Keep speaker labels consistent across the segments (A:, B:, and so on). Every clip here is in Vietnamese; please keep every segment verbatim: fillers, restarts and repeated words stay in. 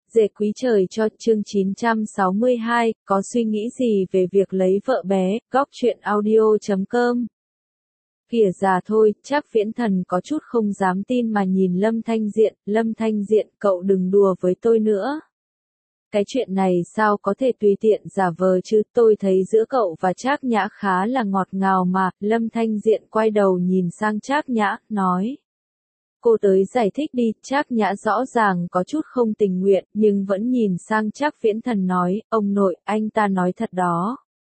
A: Dệ quý trời cho chương chín trăm sáu mươi hai, có suy nghĩ gì về việc lấy vợ bé, góc truyện audio chấm com. Kìa già thôi, Trác Viễn Thần có chút không dám tin mà nhìn Lâm Thanh Diện, Lâm Thanh Diện, cậu đừng đùa với tôi nữa. Cái chuyện này sao có thể tùy tiện giả vờ chứ, tôi thấy giữa cậu và Trác Nhã khá là ngọt ngào mà. Lâm Thanh Diện quay đầu nhìn sang Trác Nhã, nói. Cô tới giải thích đi. Trác Nhã rõ ràng có chút không tình nguyện, nhưng vẫn nhìn sang Trác Viễn Thần nói, ông nội, anh ta nói thật đó.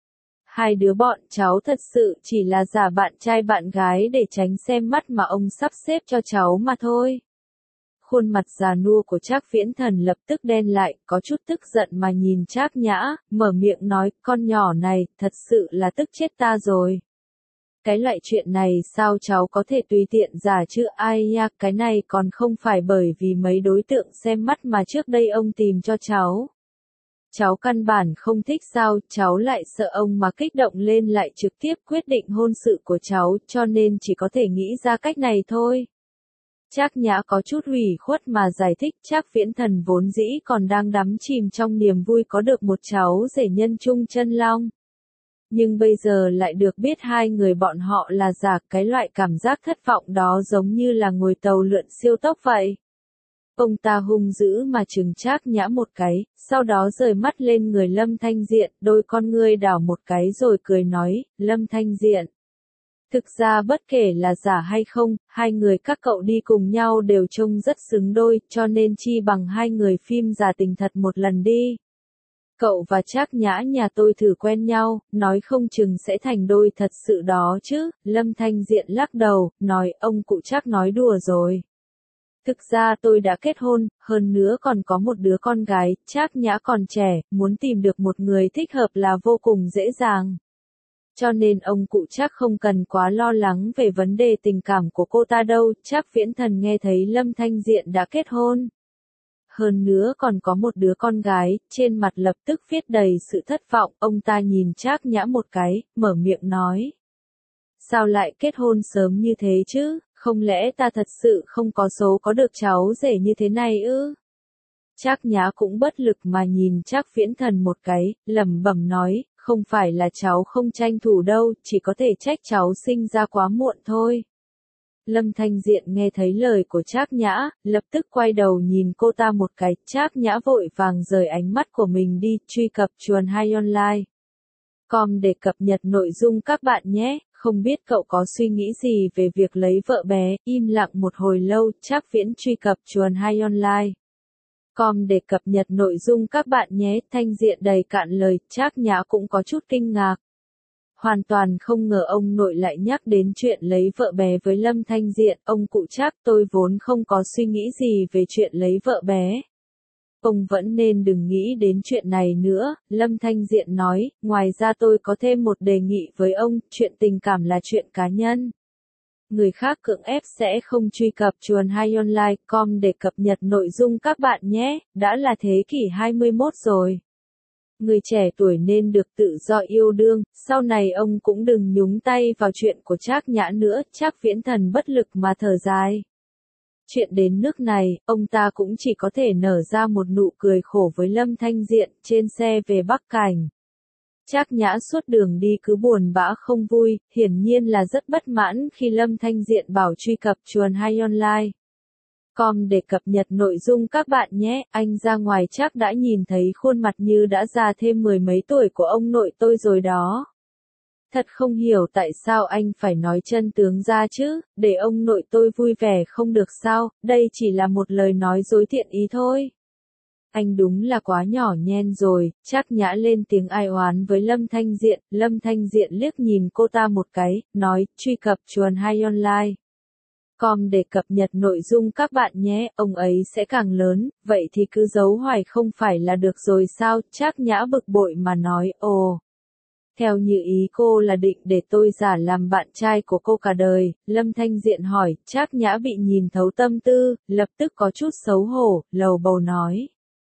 A: Hai đứa bọn cháu thật sự chỉ là giả bạn trai bạn gái để tránh xem mắt mà ông sắp xếp cho cháu mà thôi. Khuôn mặt già nua của Trác Viễn Thần lập tức đen lại, có chút tức giận mà nhìn Trác Nhã, mở miệng nói, con nhỏ này, thật sự là tức chết ta rồi. Cái loại chuyện này sao cháu có thể tùy tiện giả chứ, ai nha, cái này còn không phải bởi vì mấy đối tượng xem mắt mà trước đây ông tìm cho cháu. Cháu căn bản không thích sao, cháu lại sợ ông mà kích động lên lại trực tiếp quyết định hôn sự của cháu, cho nên chỉ có thể nghĩ ra cách này thôi. Trác Nhã có chút ủy khuất mà giải thích. Trác Viễn Thần vốn dĩ còn đang đắm chìm trong niềm vui có được một cháu rể nhân trung chân long. Nhưng bây giờ lại được biết hai người bọn họ là giả, cái loại cảm giác thất vọng đó giống như là ngồi tàu lượn siêu tốc vậy. Ông ta hung dữ mà trừng Trác Nhã một cái, sau đó rời mắt lên người Lâm Thanh Diện, đôi con ngươi đảo một cái rồi cười nói, Lâm Thanh Diện. Thực ra bất kể là giả hay không, hai người các cậu đi cùng nhau đều trông rất xứng đôi, cho nên chi bằng hai người phim giả tình thật một lần đi. Cậu và Trác Nhã nhà tôi thử quen nhau, nói không chừng sẽ thành đôi thật sự đó chứ. Lâm Thanh Diện lắc đầu, nói ông cụ Trác nói đùa rồi. Thực ra tôi đã kết hôn, hơn nữa còn có một đứa con gái. Trác Nhã còn trẻ, muốn tìm được một người thích hợp là vô cùng dễ dàng. Cho nên ông cụ Trác không cần quá lo lắng về vấn đề tình cảm của cô ta đâu. Trác Viễn Thần nghe thấy Lâm Thanh Diện đã kết hôn. Hơn nữa còn có một đứa con gái, trên mặt lập tức viết đầy sự thất vọng, ông ta nhìn Trác Nhã một cái, mở miệng nói. Sao lại kết hôn sớm như thế chứ, không lẽ ta thật sự không có số có được cháu rể như thế này ư? Trác Nhã cũng bất lực mà nhìn Trác Viễn Thần một cái, lẩm bẩm nói, không phải là cháu không tranh thủ đâu, chỉ có thể trách cháu sinh ra quá muộn thôi. Lâm Thanh Diện nghe thấy lời của Trác Nhã, lập tức quay đầu nhìn cô ta một cái, Trác Nhã vội vàng rời ánh mắt của mình đi, truy cập chuồn hai online. Com để cập nhật nội dung các bạn nhé, không biết cậu có suy nghĩ gì về việc lấy vợ bé, im lặng một hồi lâu, Trác Viễn truy cập chuồn hai online. Com để cập nhật nội dung các bạn nhé, Thanh Diện đầy cạn lời, Trác Nhã cũng có chút kinh ngạc. Hoàn toàn không ngờ ông nội lại nhắc đến chuyện lấy vợ bé với Lâm Thanh Diện, ông cụ Trác tôi vốn không có suy nghĩ gì về chuyện lấy vợ bé. Ông vẫn nên đừng nghĩ đến chuyện này nữa, Lâm Thanh Diện nói, ngoài ra tôi có thêm một đề nghị với ông, chuyện tình cảm là chuyện cá nhân. Người khác cưỡng ép sẽ không truy cập chuồn hai online com để cập nhật nội dung các bạn nhé, đã là thế kỷ hai mươi mốt rồi. Người trẻ tuổi nên được tự do yêu đương, sau này ông cũng đừng nhúng tay vào chuyện của Trác Nhã nữa. Trác Viễn Thần bất lực mà thở dài. Chuyện đến nước này, ông ta cũng chỉ có thể nở ra một nụ cười khổ với Lâm Thanh Diện, trên xe về Bắc Cảnh. Trác Nhã suốt đường đi cứ buồn bã không vui, hiển nhiên là rất bất mãn khi Lâm Thanh Diện bảo truy cập chuồn hai online. Com để cập nhật nội dung các bạn nhé, anh ra ngoài chắc đã nhìn thấy khuôn mặt như đã già thêm mười mấy tuổi của ông nội tôi rồi đó. Thật không hiểu tại sao anh phải nói chân tướng ra chứ, để ông nội tôi vui vẻ không được sao, đây chỉ là một lời nói dối thiện ý thôi. Anh đúng là quá nhỏ nhen rồi. Trác Nhã lên tiếng ai oán với Lâm Thanh Diện, Lâm Thanh Diện liếc nhìn cô ta một cái, nói, truy cập chuồn hai online. Com để cập nhật nội dung các bạn nhé, ông ấy sẽ càng lớn, vậy thì cứ giấu hoài không phải là được rồi sao? Trác Nhã bực bội mà nói, ồ. Theo như ý cô là định để tôi giả làm bạn trai của cô cả đời. Lâm Thanh Diện hỏi, Trác Nhã bị nhìn thấu tâm tư, lập tức có chút xấu hổ, lầu bầu nói.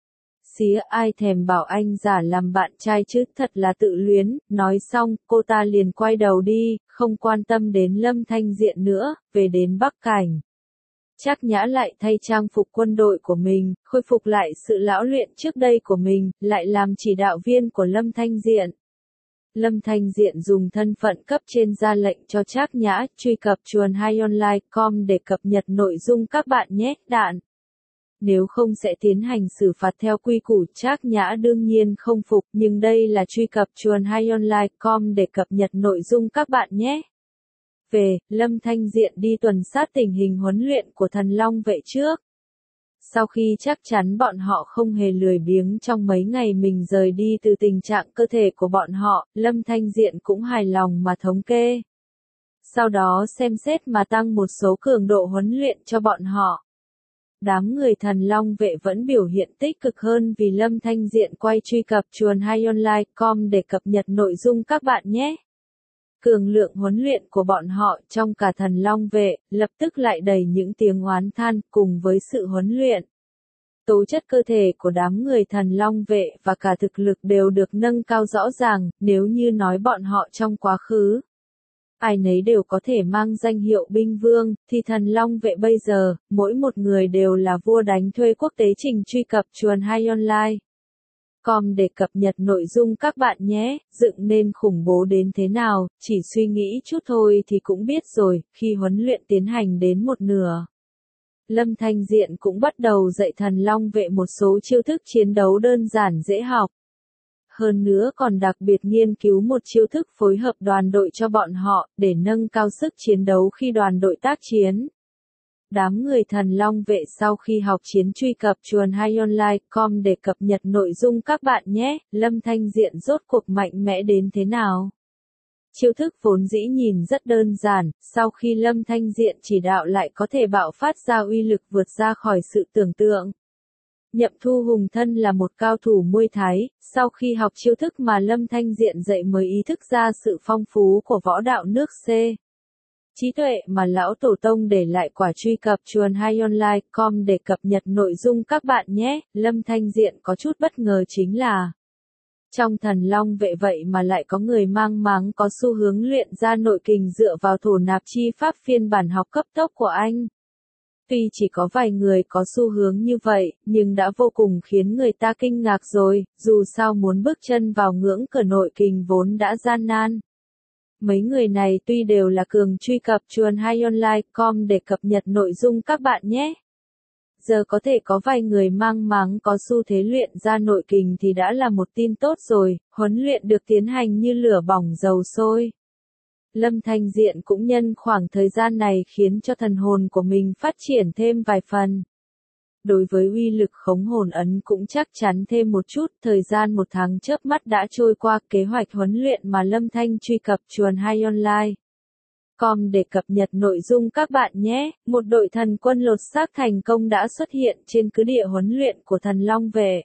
A: Xía ai thèm bảo anh giả làm bạn trai chứ, thật là tự luyến. Nói xong, cô ta liền quay đầu đi, không quan tâm đến Lâm Thanh Diện nữa, về đến Bắc Cảnh. Trác Nhã lại thay trang phục quân đội của mình, khôi phục lại sự lão luyện trước đây của mình, lại làm chỉ đạo viên của Lâm Thanh Diện. Lâm Thanh Diện dùng thân phận cấp trên ra lệnh cho Trác Nhã truy cập chuồn hai online chấm com để cập nhật nội dung các bạn nhé, đạn. Nếu không sẽ tiến hành xử phạt theo quy củ. Trác Nhã đương nhiên không phục, nhưng đây là truy cập chuồn hai online chấm com để cập nhật nội dung các bạn nhé. Về, Lâm Thanh Diện đi tuần sát tình hình huấn luyện của Thần Long vệ trước. Sau khi chắc chắn bọn họ không hề lười biếng trong mấy ngày mình rời đi từ tình trạng cơ thể của bọn họ, Lâm Thanh Diện cũng hài lòng mà thống kê. Sau đó xem xét mà tăng một số cường độ huấn luyện cho bọn họ. Đám người Thần Long vệ vẫn biểu hiện tích cực hơn vì Lâm Thanh Diện quay truy cập chuồn hai online chấm com để cập nhật nội dung các bạn nhé. Cường lượng huấn luyện của bọn họ trong cả Thần Long vệ, lập tức lại đầy những tiếng oán than cùng với sự huấn luyện. Tố chất cơ thể của đám người Thần Long vệ và cả thực lực đều được nâng cao rõ ràng, nếu như nói bọn họ trong quá khứ. Ai nấy đều có thể mang danh hiệu binh vương, thì Thần Long vệ bây giờ, mỗi một người đều là vua đánh thuê quốc tế. Trình truy cập chuồn hai online chấm com để cập nhật nội dung các bạn nhé, dựng nên khủng bố đến thế nào, chỉ suy nghĩ chút thôi thì cũng biết rồi, khi huấn luyện tiến hành đến một nửa. Lâm Thanh Diện cũng bắt đầu dạy Thần Long vệ một số chiêu thức chiến đấu đơn giản dễ học. Hơn nữa còn đặc biệt nghiên cứu một chiêu thức phối hợp đoàn đội cho bọn họ, để nâng cao sức chiến đấu khi đoàn đội tác chiến. Đám người Thần Long vệ sau khi học chiến truy cập chuồn hai online chấm com để cập nhật nội dung các bạn nhé, Lâm Thanh Diện rốt cuộc mạnh mẽ đến thế nào. Chiêu thức vốn dĩ nhìn rất đơn giản, sau khi Lâm Thanh Diện chỉ đạo lại có thể bạo phát ra uy lực vượt ra khỏi sự tưởng tượng. Nhậm Thu Hùng thân là một cao thủ Muay Thái, sau khi học chiêu thức mà Lâm Thanh Diện dạy mới ý thức ra sự phong phú của võ đạo nước C. Trí tuệ mà lão tổ tông để lại. Quả truy cập chuồn hai online chấm com để cập nhật nội dung các bạn nhé, Lâm Thanh Diện có chút bất ngờ chính là trong Thần Long vệ vậy mà lại có người mang máng có xu hướng luyện ra nội kình dựa vào thổ nạp chi pháp phiên bản học cấp tốc của anh. Tuy chỉ có vài người có xu hướng như vậy, nhưng đã vô cùng khiến người ta kinh ngạc rồi, dù sao muốn bước chân vào ngưỡng cửa nội kình vốn đã gian nan. Mấy người này tuy đều là cường truy cập chuồn hai online chấm com để cập nhật nội dung các bạn nhé. Giờ có thể có vài người mang máng có xu thế luyện ra nội kình thì đã là một tin tốt rồi, huấn luyện được tiến hành như lửa bỏng dầu sôi. Lâm Thanh Diện cũng nhân khoảng thời gian này khiến cho thần hồn của mình phát triển thêm vài phần. Đối với uy lực khống hồn ấn cũng chắc chắn thêm một chút, thời gian một tháng chớp mắt đã trôi qua. Kế hoạch huấn luyện mà Lâm Thanh truy cập chuồn hai online chấm com để cập nhật nội dung các bạn nhé, một đội thần quân lột xác thành công đã xuất hiện trên cứ địa huấn luyện của Thần Long vệ.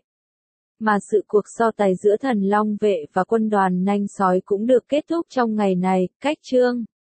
A: Mà sự cuộc so tài giữa Thần Long vệ và quân đoàn nanh sói cũng được kết thúc trong ngày này. Cách chương